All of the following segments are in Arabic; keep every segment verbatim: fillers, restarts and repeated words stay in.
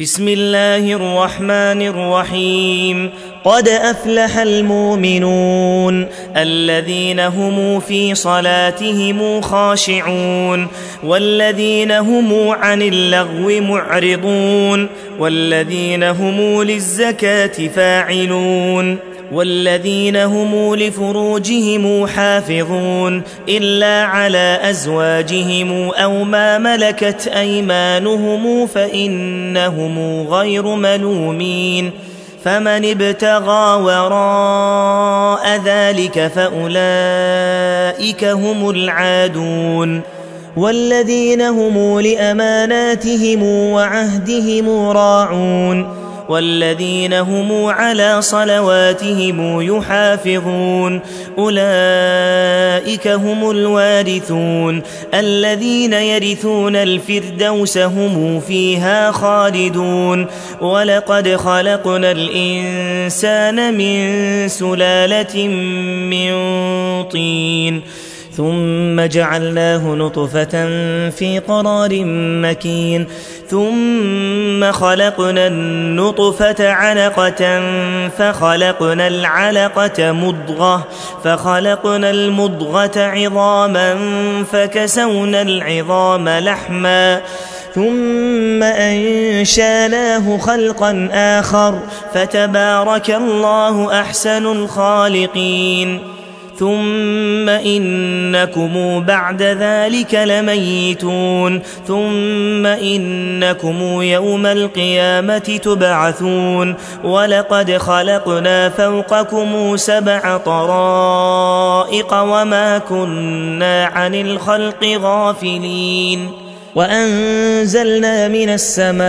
بسم الله الرحمن الرحيم قد أفلح المؤمنون الذين هم في صلاتهم خاشعون والذين هم عن اللغو معرضون والذين هم للزكاة فاعلون والذين هم لفروجهم حافظون إلا على أزواجهم أو ما ملكت أيمانهم فإنهم غير ملومين فمن ابتغى وراء ذلك فأولئك هم العادون والذين هم لأماناتهم وعهدهم راعون والذين هم على صلواتهم يحافظون أولئك هم الوارثون الذين يرثون الفردوس هم فيها خالدون ولقد خلقنا الإنسان من سلالة من طين ثم جعلناه نطفة في قرار مكين ثم خلقنا النطفة علقة فخلقنا العلقة مضغة فخلقنا المضغة عظاما فكسونا العظام لحما ثم أنشاناه خلقا آخر فتبارك الله أحسن الخالقين ثم إنكم بعد ذلك لميتون ثم إنكم يوم القيامة تبعثون ولقد خلقنا فوقكم سبع طرائق وما كنا عن الخلق غافلين وأنزلنا من السماء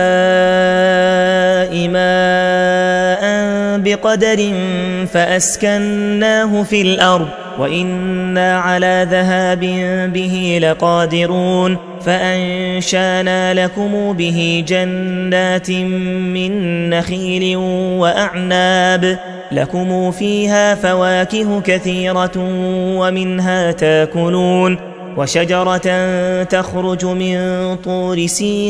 ماء بقدر فأسكناه في الأرض وإنا على ذهاب به لقادرون فأنشانا لكم به جنات من نخيل وأعناب لكم فيها فواكه كثيرة ومنها تاكلون وشجرة تخرج من طور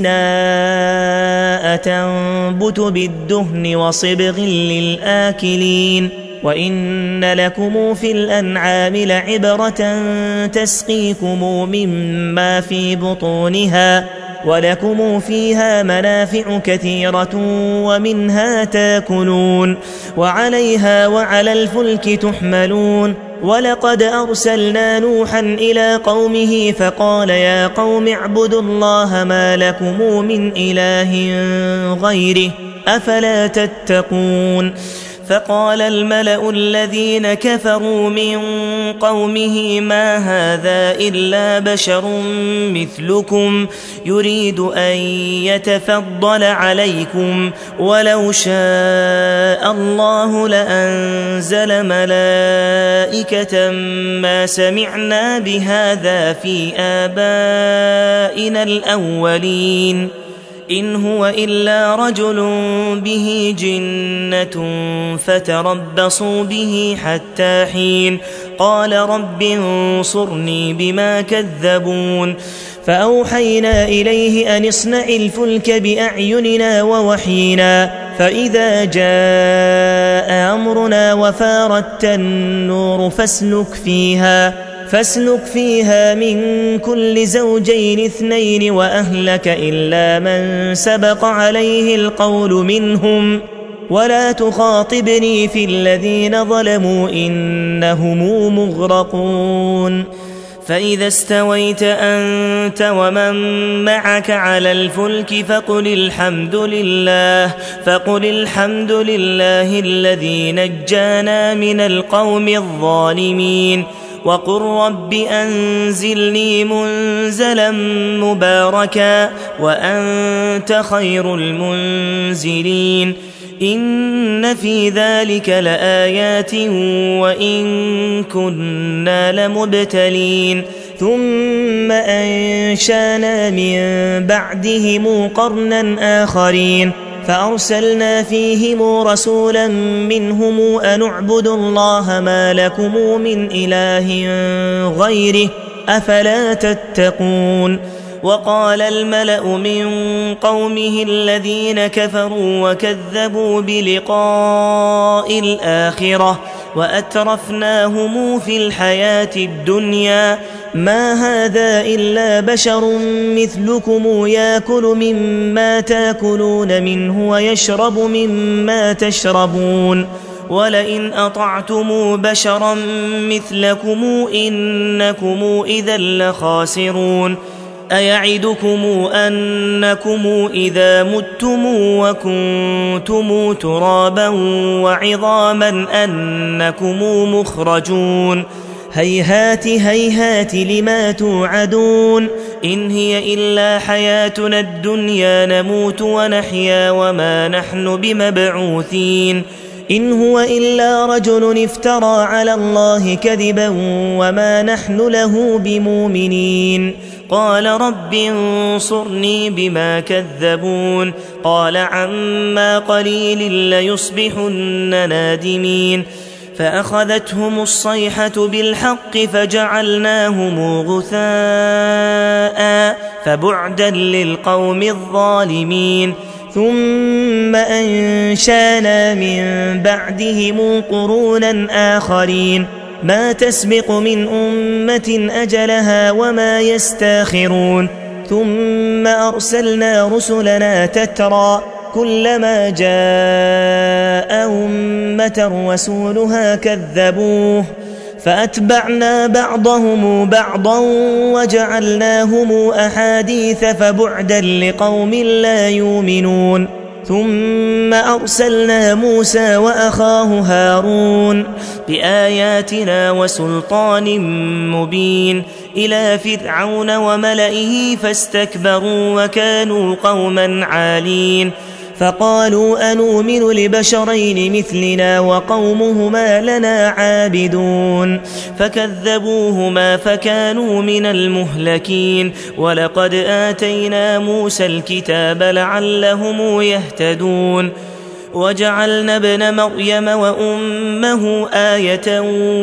سيناء تنبت بالدهن وصبغ للآكلين وإن لكم في الأنعام لعبرة تسقيكم مما في بطونها ولكم فيها منافع كثيرة ومنها تاكلون وعليها وعلى الفلك تحملون ولقد أرسلنا نوحا إلى قومه فقال يا قوم اعبدوا الله ما لكم من إله غيره أفلا تتقون فقال الملأ الذين كفروا من قومه ما هذا إلا بشر مثلكم يريد أن يتفضل عليكم ولو شاء الله لأنزل ملائكة ما سمعنا بهذا في آبائنا الأولين إن هو إلا رجل به جنة فتربصوا به حتى حين قال رب انصرني بما كذبون فأوحينا إليه أن اصنع الفلك بأعيننا ووحينا فإذا جاء أمرنا وفاردت النور فاسلك فيها فاسلك فيها من كل زوجين اثنين وأهلك إلا من سبق عليه القول منهم ولا تخاطبني في الذين ظلموا إنهم مغرقون فإذا استويت أنت ومن معك على الفلك فقل الحمد لله فقل الحمد لله الذي نجانا من القوم الظالمين وقل رب أنزلني منزلا مباركا وأنت خير المنزلين إن في ذلك لآيات وإن كنا لمبتلين ثم أنشانا من بعدهم قرنا آخرين فأرسلنا فيهم رسولا منهم أن اعبدوا الله ما لكم من إله غيره أفلا تتقون وقال الملأ من قومه الذين كفروا وكذبوا بلقاء الآخرة وأترفناهم في الحياة الدنيا ما هذا إلا بشر مثلكم يأكل مما تأكلون منه ويشرب مما تشربون ولئن أطعتم بشرا مثلكم إنكم إذا لخاسرون أيعدكم أنكم إذا متم وكنتم ترابا وعظاما أنكم مخرجون هيهات هيهات لما توعدون إن هي إلا حياتنا الدنيا نموت ونحيا وما نحن بمبعوثين إن هو إلا رجل افترى على الله كذبا وما نحن له بمؤمنين قال رب انصرني بما كذبون قال عما قليل ليصبحن نادمين فأخذتهم الصيحة بالحق فجعلناهم غثاء فبعدا للقوم الظالمين ثم أنشانا من بعدهم قرونا آخرين ما تسبق من أمة أجلها وما يستاخرون ثم أرسلنا رسلنا تترى كلما جاء أمة رسولها كذبوه فأتبعنا بعضهم بعضا وجعلناهم أحاديث فبعدا لقوم لا يؤمنون ثم أرسلنا موسى وأخاه هارون بآياتنا وسلطان مبين إلى فرعون وملئه فاستكبروا وكانوا قوما عالين فقالوا أنؤمن لبشرين مثلنا وقومهما لنا عابدون فكذبوهما فكانوا من المهلكين ولقد آتينا موسى الكتاب لعلهم يهتدون وجعلنا ابن مريم وأمه آية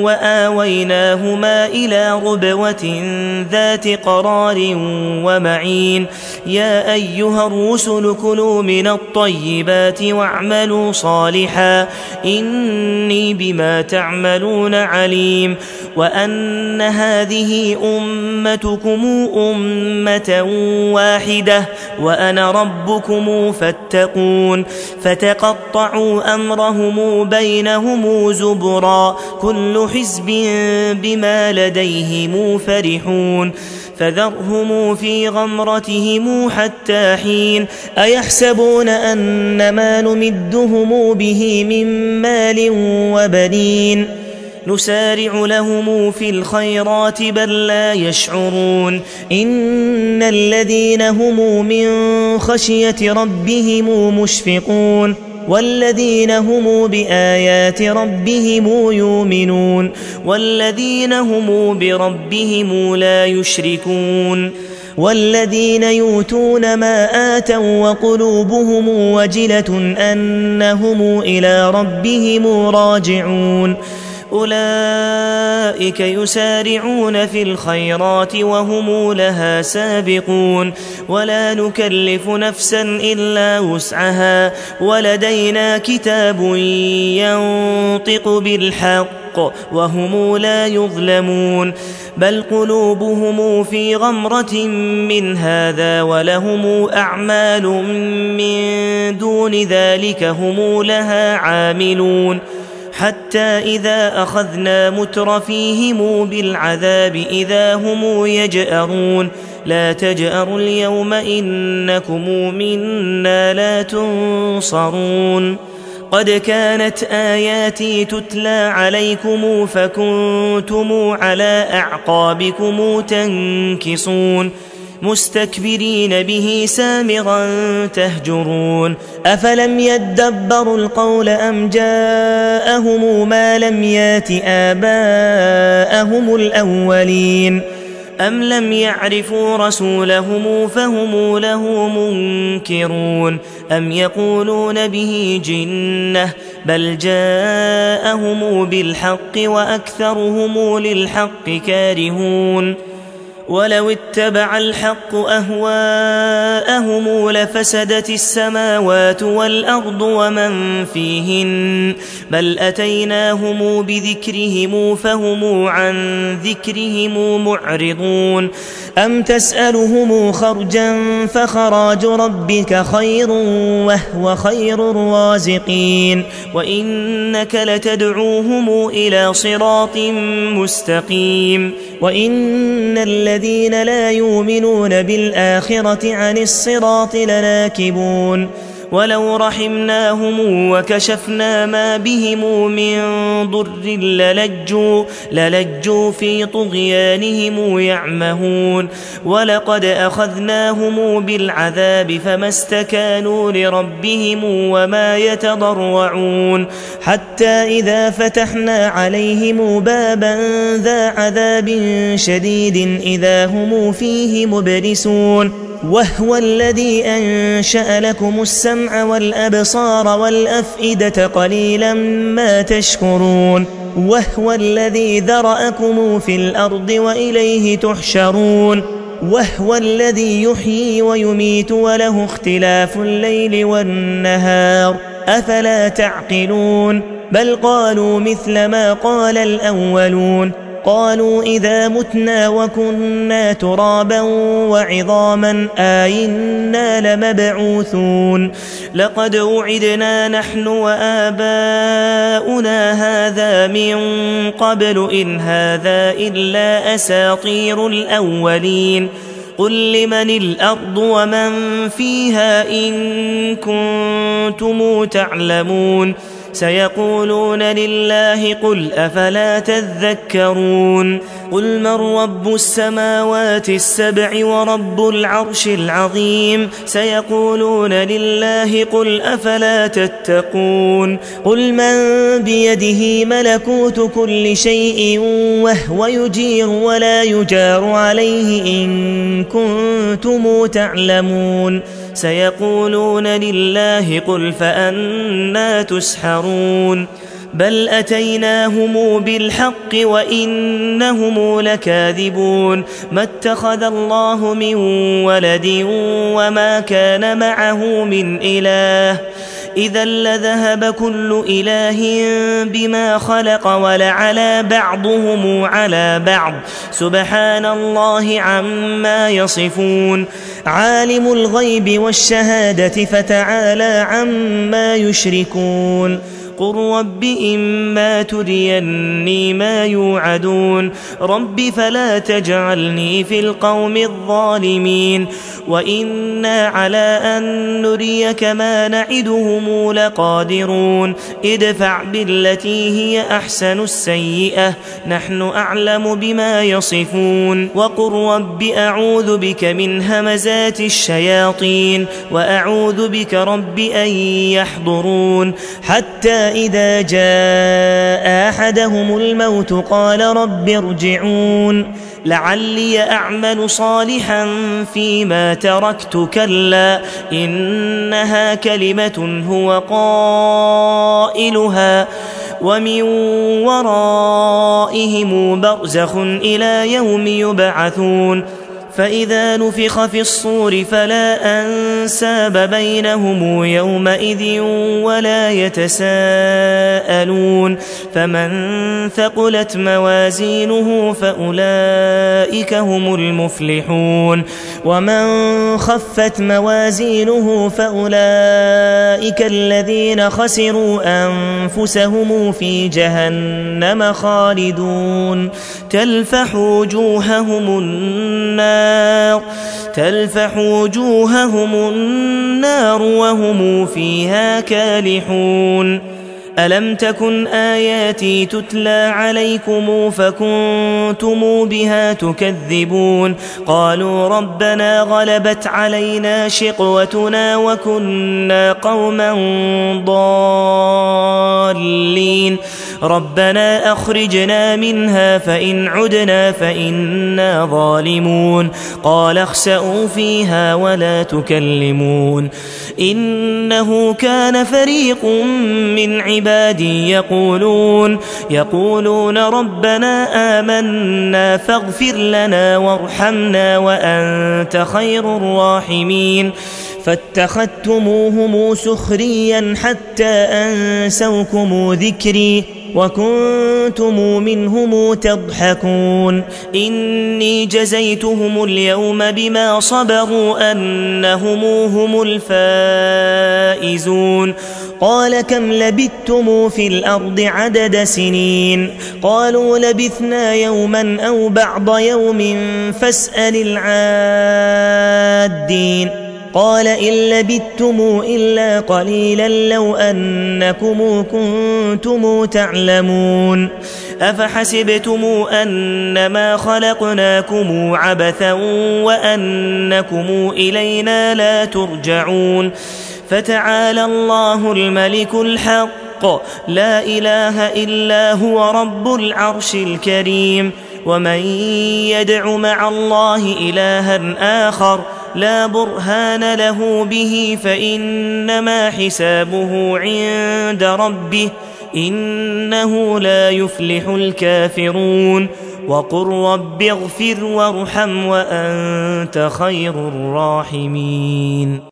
وآويناهما إلى ربوة ذات قرار ومعين يا أيها الرسل كلوا من الطيبات واعملوا صالحا إني بما تعملون عليم وأن هذه أمتكم أمة واحدة وأنا ربكم فاتقون فتقطعوا أمرهم بينهم زبرا كل حزب بما لديهم فرحون فذرهم في غمرتهم حتى حين أيحسبون أن ما نمدهم به من مال وبنين نسارع لهم في الخيرات بل لا يشعرون إن الذين هم من خشية ربهم مشفقون والذين هم بآيات ربهم يؤمنون والذين هم بربهم لا يشركون والذين يؤتون ما آتوا وقلوبهم وجلة أنهم إلى ربهم راجعون أولئك يسارعون في الخيرات وهم لها سابقون ولا نكلف نفسا إلا وسعها ولدينا كتاب ينطق بالحق وهم لا يظلمون بل قلوبهم في غمرة من هذا ولهم أعمال من دون ذلك هم لها عاملون حتى إذا أخذنا مترفيهم بالعذاب إذا هم يجأرون لا تجأروا اليوم إنكم منا لا تنصرون قد كانت آياتي تتلى عليكم فكنتم على أعقابكم تنكصون مستكبرين به سامرا تهجرون أفلم يدبروا القول أم جاءهم ما لم يات آباءهم الأولين أم لم يعرفوا رسولهم فهم له منكرون أم يقولون به جنة بل جاءهم بالحق وأكثرهم للحق كارهون ولو اتبع الحق أهواءهم لفسدت السماوات والأرض ومن فيهن بل أتيناهم بذكرهم فهم عن ذكرهم معرضون أم تسألهم خرجا فخراج ربك خير وهو خير الرازقين وإنك لتدعوهم إلى صراط مستقيم وإن الذين لا يؤمنون بالآخرة عن الصراط لناكبون ولو رحمناهم وكشفنا ما بهم من ضر للجوا, للجوا في طغيانهم يعمهون ولقد أخذناهم بالعذاب فما استكانوا لربهم وما يتضرعون حتى إذا فتحنا عليهم بابا ذا عذاب شديد إذا هم فيه مبلسون وهو الذي أنشأ لكم السمع والأبصار والأفئدة قليلا ما تشكرون وهو الذي ذرأكم في الأرض وإليه تحشرون وهو الذي يحيي ويميت وله اختلاف الليل والنهار أفلا تعقلون بل قالوا مثل ما قال الأولون قالوا إذا متنا وكنا ترابا وعظاما آئنا لمبعوثون لقد وعدنا نحن وآباؤنا هذا من قبل إن هذا إلا أساطير الأولين قل لمن الأرض ومن فيها إن كنتم تعلمون سيقولون لله قل أفلا تذكرون قل من رب السماوات السبع ورب العرش العظيم سيقولون لله قل أفلا تتقون قل من بيده ملكوت كل شيء وهو يجير ولا يجار عليه إن كنتم تعلمون سيقولون لله قل فأنى تسحرون بل أتيناهم بالحق وإنهم لكاذبون ما اتخذ الله من ولد وما كان معه من إله إذا لذهب كل إله بما خلق ولعلى بعضهم على بعض سبحان الله عما يصفون عالم الغيب والشهادة فتعالى عما يشركون قل رب إما تريني ما يوعدون رب فلا تجعلني في القوم الظالمين وإنا على أن نريك ما نعدهم لقادرون ادفع بالتي هي أحسن السيئة نحن أعلم بما يصفون وقل رب أعوذ بك من همزات الشياطين وأعوذ بك رب أن يحضرون حتى إذا جاء أحدهم الموت قال رب ارجعون لعلي أعمل صالحا فيما تركت كلا إنها كلمة هو قائلها ومن ورائهم برزخ إلى يوم يبعثون فإذا نفخ في الصور فلا أنساب بينهم يومئذ ولا يتساءلون فمن ثقلت موازينه فأولئك هم المفلحون ومن خفت موازينه فأولئك الذين خسروا أنفسهم في جهنم خالدون تلفح وجوههم النار تلفح وجوههم النار وهم فيها كالحون ألم تكن آياتي تتلى عليكم فكنتم بها تكذبون قالوا ربنا غلبت علينا شقوتنا وكنا قوما ضالين ربنا أخرجنا منها فإن عدنا فإنا ظالمون قال اخسئوا فيها ولا تكلمون إنه كان فريق من عبادي يقولون يقولون ربنا آمنا فاغفر لنا وارحمنا وأنت خير الراحمين فاتخذتموهم سخريا حتى أنسوكم ذكري وكنتم منهم تضحكون إني جزيتهم اليوم بما صبروا أنهم هم الفائزون قال كم لبثتم في الأرض عدد سنين قالوا لبثنا يوما أو بعض يوم فاسأل العادين قال إن لبثتم إلا قليلا لو أنكم كنتم تعلمون أفحسبتم أنما خلقناكم عبثا وأنكم إلينا لا ترجعون فتعالى الله الملك الحق لا إله إلا هو رب العرش الكريم ومن يدع مع الله إلها آخر لا برهان له به فإنما حسابه عند ربه إنه لا يفلح الكافرون وقل رب اغفر وارحم وأنت خير الراحمين.